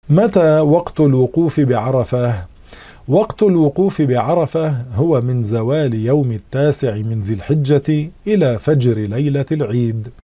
متى وقت الوقوف بعرفة؟ وقت الوقوف بعرفة هو من زوال يوم 9 من ذي الحجة إلى فجر ليلة العيد.